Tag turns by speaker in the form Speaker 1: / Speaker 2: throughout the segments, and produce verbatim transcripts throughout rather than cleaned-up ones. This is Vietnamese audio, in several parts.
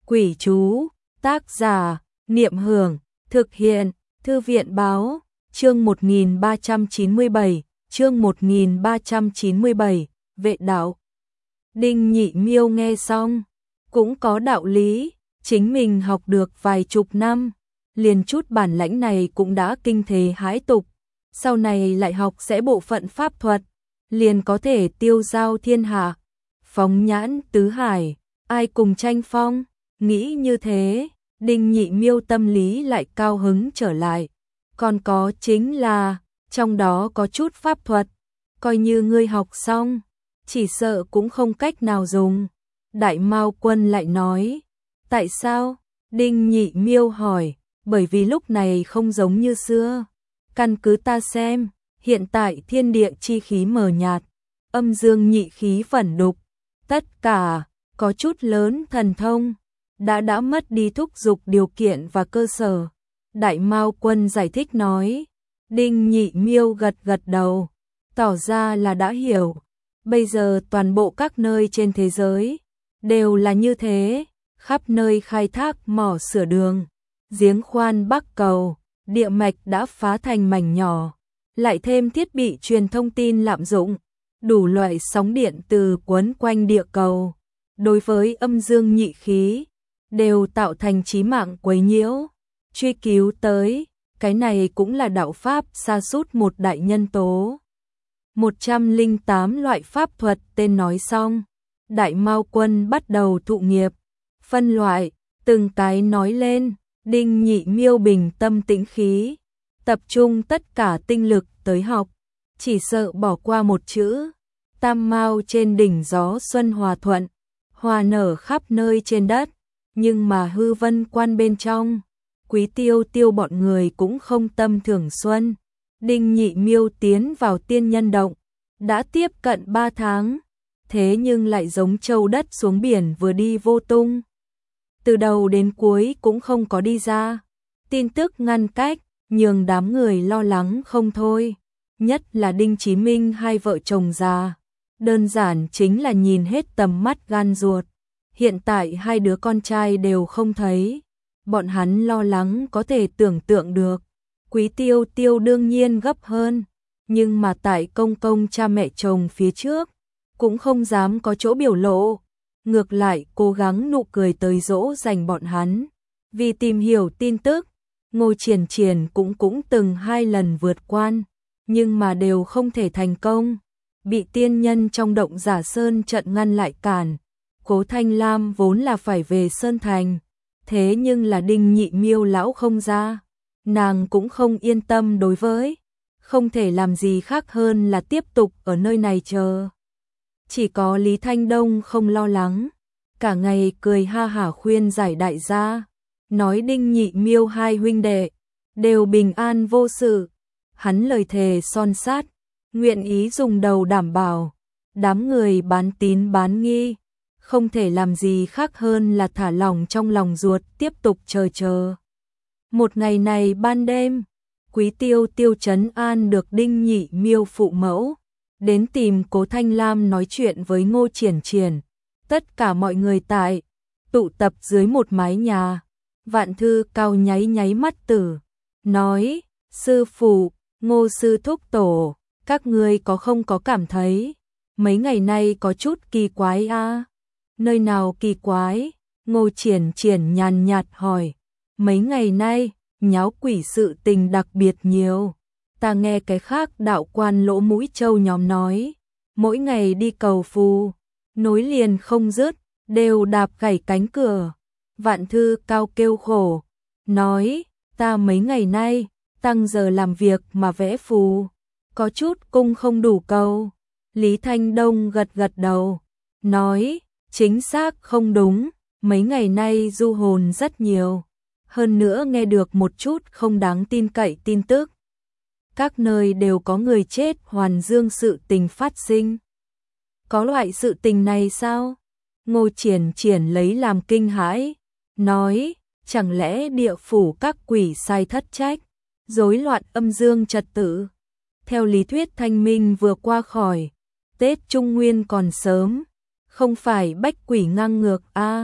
Speaker 1: Quỷ chú, tác giả, Niệm Hưởng, thực hiện, Thư viện báo, chương một nghìn ba trăm chín mươi bảy, chương một nghìn ba trăm chín mươi bảy, vệ đạo. Đinh Nhị Miêu nghe xong, cũng có đạo lý, chính mình học được vài chục năm, liền chút bản lãnh này cũng đã kinh thế hãi tục, sau này lại học sẽ bộ phận pháp thuật, liền có thể tiêu giao thiên hạ, phóng nhãn tứ hải, ai cùng tranh phong. Nghĩ như thế, Đinh Nhị Miêu tâm lý lại cao hứng trở lại. Còn có chính là, trong đó có chút pháp thuật, coi như ngươi học xong, chỉ sợ cũng không cách nào dùng. Đại Mao Quân lại nói, tại sao? Đinh Nhị Miêu hỏi, bởi vì lúc này không giống như xưa. Căn cứ ta xem, hiện tại thiên địa chi khí mờ nhạt, âm dương nhị khí phẩn đục, tất cả có chút lớn thần thông đã đã mất đi thúc dục điều kiện và cơ sở. Đại Mao Quân giải thích nói. Đinh Nhị Miêu gật gật đầu, tỏ ra là đã hiểu. Bây giờ toàn bộ các nơi trên thế giới đều là như thế, khắp nơi khai thác mỏ sửa đường, giếng khoan bắc cầu, địa mạch đã phá thành mảnh nhỏ, lại thêm thiết bị truyền thông tin lạm dụng, đủ loại sóng điện từ quấn quanh địa cầu, đối với âm dương nhị khí đều tạo thành chí mạng quấy nhiễu. Truy cứu tới, cái này cũng là đạo pháp sa sút một đại nhân tố. một trăm lẻ tám loại pháp thuật tên nói xong, Đại Mao Quân bắt đầu thụ nghiệp, phân loại, từng cái nói lên. Đinh Nhị Miêu bình tâm tĩnh khí, tập trung tất cả tinh lực tới học, chỉ sợ bỏ qua một chữ. Tam Mao trên đỉnh gió xuân hòa thuận, hòa nở khắp nơi trên đất, nhưng mà hư vân quan bên trong, Quý Tiêu Tiêu bọn người cũng không tâm thưởng xuân. Đinh Nhị Miêu tiến vào tiên nhân động, đã tiếp cận ba tháng, thế nhưng lại giống trâu đất xuống biển vừa đi vô tung. Từ đầu đến cuối cũng không có đi ra, tin tức ngăn cách, nhường đám người lo lắng không thôi. Nhất là Đinh Chí Minh hai vợ chồng già, đơn giản chính là nhìn hết tầm mắt gan ruột. Hiện tại hai đứa con trai đều không thấy, bọn hắn lo lắng có thể tưởng tượng được. Quý Tiêu Tiêu đương nhiên gấp hơn, nhưng mà tại công công cha mẹ chồng phía trước, cũng không dám có chỗ biểu lộ. Ngược lại cố gắng nụ cười tới dỗ dành bọn hắn. Vì tìm hiểu tin tức, Ngô Triển Triển cũng cũng từng hai lần vượt quan, nhưng mà đều không thể thành công, bị tiên nhân trong động Giả Sơn trận ngăn lại cản. Cố Thanh Lam vốn là phải về Sơn Thành, thế nhưng là Đinh Nhị Miêu lão không ra, nàng cũng không yên tâm đối với, không thể làm gì khác hơn là tiếp tục ở nơi này chờ. Chỉ có Lý Thanh Đông không lo lắng, cả ngày cười ha hả khuyên giải đại gia, nói Đinh Nhị Miêu hai huynh đệ đều bình an vô sự. Hắn lời thề son sát, nguyện ý dùng đầu đảm bảo. Đám người bán tín bán nghi, không thể làm gì khác hơn là thả lỏng trong lòng ruột, tiếp tục chờ chờ. Một ngày này ban đêm, Quý Tiêu Tiêu trấn an được Đinh Nhị Miêu phụ mẫu, đến tìm Cố Thanh Lam nói chuyện với Ngô Triển Triển. Tất cả mọi người tại, tụ tập dưới một mái nhà. Vạn Thư Cao nháy nháy mắt tử, nói, sư phụ, Ngô sư thúc tổ, các ngươi có không có cảm thấy, mấy ngày nay có chút kỳ quái a? À? Nơi nào kỳ quái? Ngô Triển Triển nhàn nhạt hỏi. Mấy ngày nay, nháo quỷ sự tình đặc biệt nhiều. Ta nghe cái khác đạo quan lỗ mũi trâu nhóm nói, mỗi ngày đi cầu phù, nối liền không dứt, đều đạp gãy cánh cửa. Vạn Thư Cao kêu khổ, nói, ta mấy ngày nay, tăng giờ làm việc mà vẽ phù, có chút cung không đủ cầu. Lý Thanh Đông gật gật đầu, nói, chính xác không đúng, mấy ngày nay du hồn rất nhiều, hơn nữa nghe được một chút không đáng tin cậy tin tức. Các nơi đều có người chết hoàn dương sự tình phát sinh. Có loại sự tình này sao? Ngô Triển Triển lấy làm kinh hãi, nói, chẳng lẽ địa phủ các quỷ sai thất trách, rối loạn âm dương trật tự. Theo lý thuyết thanh minh vừa qua khỏi, Tết Trung Nguyên còn sớm, không phải bách quỷ ngang ngược a. À,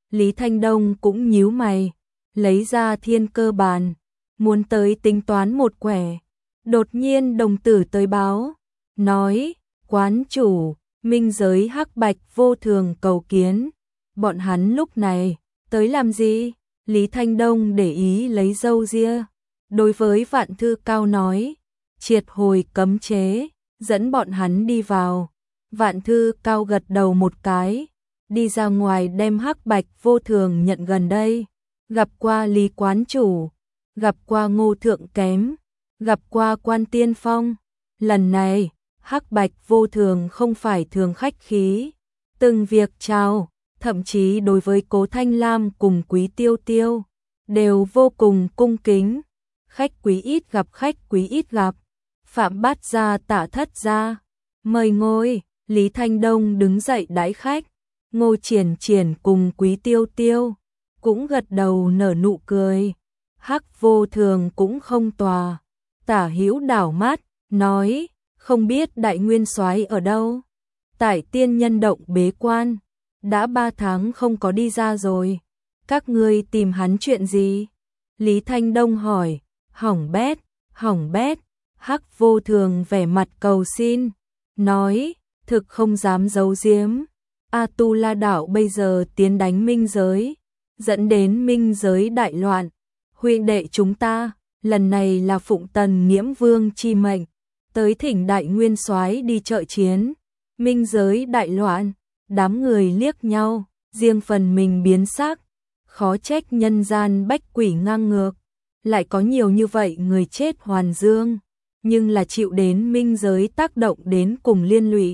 Speaker 1: Lý Thanh Đông cũng nhíu mày, lấy ra thiên cơ bàn, muốn tới tính toán một quẻ. Đột nhiên đồng tử tới báo, nói, quán chủ, minh giới hắc bạch vô thường cầu kiến. Bọn hắn lúc này, tới làm gì? Lý Thanh Đông để ý lấy râu ria. Đối với Vạn Thư Cao nói, triệt hồi cấm chế, dẫn bọn hắn đi vào. Vạn Thư Cao gật đầu một cái, đi ra ngoài đem hắc bạch vô thường nhận gần đây. Gặp qua Lý quán chủ, gặp qua Ngô Thượng Kém, gặp qua Quan Tiên Phong. Lần này, hắc bạch vô thường không phải thường khách khí, từng việc chào, thậm chí đối với Cố Thanh Lam cùng Quý Tiêu Tiêu, đều vô cùng cung kính. Khách quý ít gặp, khách quý ít gặp. Phạm Bát gia Tạ Thất gia, mời ngồi. Lý Thanh Đông đứng dậy đãi khách. Ngô Triển Triển cùng Quý Tiêu Tiêu cũng gật đầu nở nụ cười. Hắc vô thường cũng không tòa. Tả Hữu đảo mắt, nói, không biết Đại Nguyên Soái ở đâu? Tại Tiên Nhân Động bế quan, đã ba tháng không có đi ra rồi. Các ngươi tìm hắn chuyện gì? Lý Thanh Đông hỏi. Hỏng bét, hỏng bét. Hắc vô thường vẻ mặt cầu xin, nói, thực không dám giấu giếm. A Tu La Đạo bây giờ tiến đánh minh giới, dẫn đến minh giới đại loạn. Huynh đệ chúng ta, lần này là phụng Tần Nghiễm Vương chi mệnh, tới thỉnh Đại Nguyên Soái đi trợ chiến. Minh giới đại loạn, đám người liếc nhau, riêng phần mình biến sắc. Khó trách nhân gian bách quỷ ngang ngược, lại có nhiều như vậy người chết hoàn dương, nhưng là chịu đến minh giới tác động đến cùng liên lụy.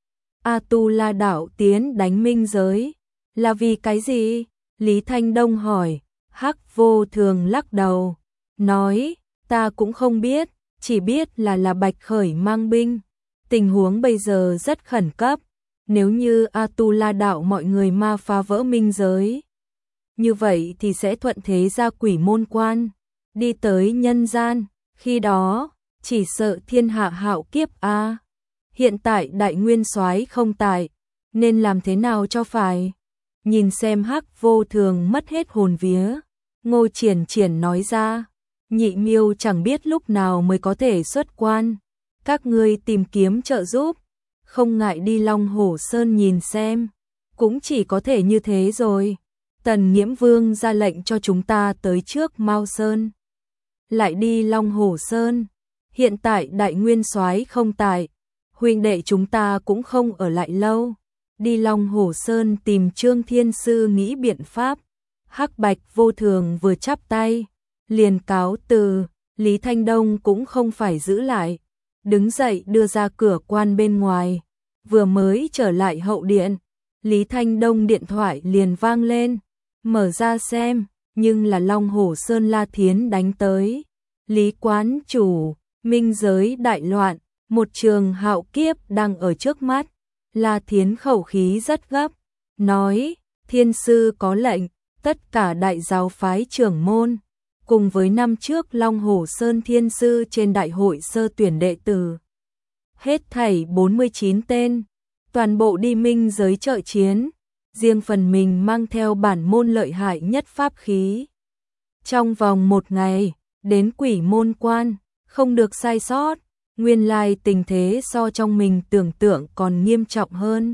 Speaker 1: A Tu La Đạo tiến đánh minh giới, là vì cái gì? Lý Thanh Đông hỏi. Hắc vô thường lắc đầu, nói, ta cũng không biết, chỉ biết là là Bạch Khởi mang binh. Tình huống bây giờ rất khẩn cấp, nếu như A Tu La Đạo mọi người ma phá vỡ minh giới, như vậy thì sẽ thuận thế ra quỷ môn quan, đi tới nhân gian, khi đó, chỉ sợ thiên hạ hạo kiếp a. Hiện tại Đại Nguyên Soái không tại, nên làm thế nào cho phải? Nhìn xem Hắc vô thường mất hết hồn vía, Ngô Triển Triển nói ra, Nhị Miêu chẳng biết lúc nào mới có thể xuất quan, các ngươi tìm kiếm trợ giúp, không ngại đi Long Hổ Sơn nhìn xem, cũng chỉ có thể như thế rồi. Tần Nghiễm Vương ra lệnh cho chúng ta tới trước Mao Sơn, lại đi Long Hổ Sơn. Hiện tại Đại Nguyên Soái không tại, huynh đệ chúng ta cũng không ở lại lâu, đi Long Hổ Sơn tìm Trương Thiên Sư nghĩ biện pháp. Hắc bạch vô thường vừa chắp tay, liền cáo từ. Lý Thanh Đông cũng không phải giữ lại, đứng dậy đưa ra cửa quan bên ngoài. Vừa mới trở lại hậu điện, Lý Thanh Đông điện thoại liền vang lên, mở ra xem, nhưng là Long Hổ Sơn La Thiến đánh tới. Lý quán chủ, minh giới đại loạn, một trường hạo kiếp đang ở trước mắt. La Thiến khẩu khí rất gấp, nói, thiên sư có lệnh, tất cả đại giáo phái trưởng môn, cùng với năm trước Long Hổ Sơn thiên sư trên đại hội sơ tuyển đệ tử, hết thảy bốn mươi chín tên, toàn bộ đi minh giới trợ chiến, riêng phần mình mang theo bản môn lợi hại nhất pháp khí. Trong vòng một ngày, đến quỷ môn quan, không được sai sót. Nguyên lai tình thế so trong mình tưởng tượng còn nghiêm trọng hơn.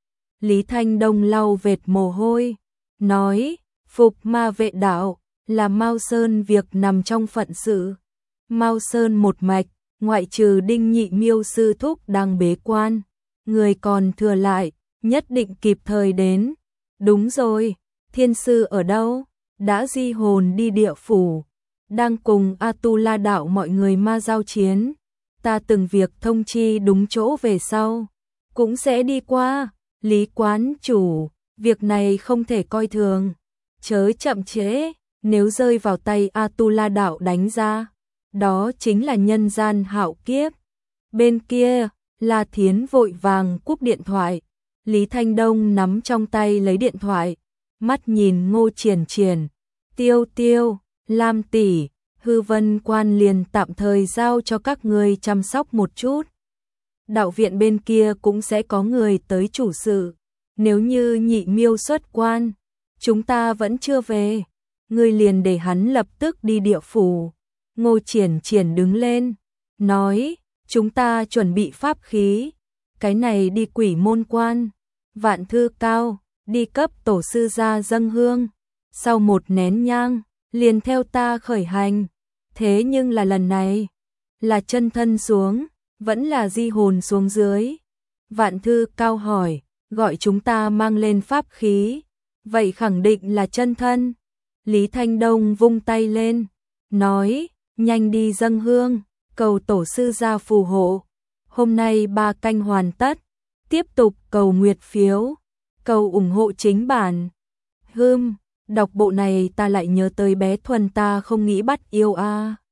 Speaker 1: Lý Thanh Đông lau vệt mồ hôi, nói, phục ma vệ đạo, là Mao Sơn việc nằm trong phận sự. Mao Sơn một mạch, ngoại trừ Đinh Nhị Miêu sư thúc đang bế quan, người còn thừa lại, nhất định kịp thời đến. Đúng rồi, thiên sư ở đâu? Đã di hồn đi địa phủ, đang cùng A Tu La Đạo mọi người ma giao chiến. Ta từng việc thông chi đúng chỗ về sau, cũng sẽ đi qua. Lý quán chủ, việc này không thể coi thường, chớ chậm trễ, nếu rơi vào tay A Tu La Đạo đánh ra, đó chính là nhân gian hạo kiếp. Bên kia, La Thiến vội vàng cúp điện thoại, Lý Thanh Đông nắm trong tay lấy điện thoại, mắt nhìn Ngô Triển Triển, Tiêu Tiêu, Lam tỷ, Hư Vân quan liền tạm thời giao cho các người chăm sóc một chút. Đạo viện bên kia cũng sẽ có người tới chủ sự, nếu như Nhị Miêu xuất quan, chúng ta vẫn chưa về, ngươi liền để hắn lập tức đi địa phủ. Ngô Triển Triển đứng lên, nói, chúng ta chuẩn bị pháp khí, cái này đi quỷ môn quan, Vạn Thư Cao, đi cấp tổ sư gia dâng hương, sau một nén nhang, liền theo ta khởi hành. Thế nhưng là lần này, là chân thân xuống, vẫn là di hồn xuống dưới. Vạn Thư Cao hỏi, gọi chúng ta mang lên pháp khí, vậy khẳng định là chân thân. Lý Thanh Đông vung tay lên, nói, nhanh đi dâng hương, cầu tổ sư gia phù hộ. Hôm nay ba canh hoàn tất, tiếp tục cầu nguyệt phiếu, cầu ủng hộ chính bản. Hừm, đọc bộ này ta lại nhớ tới bé Thuần ta không nghĩ bắt yêu a.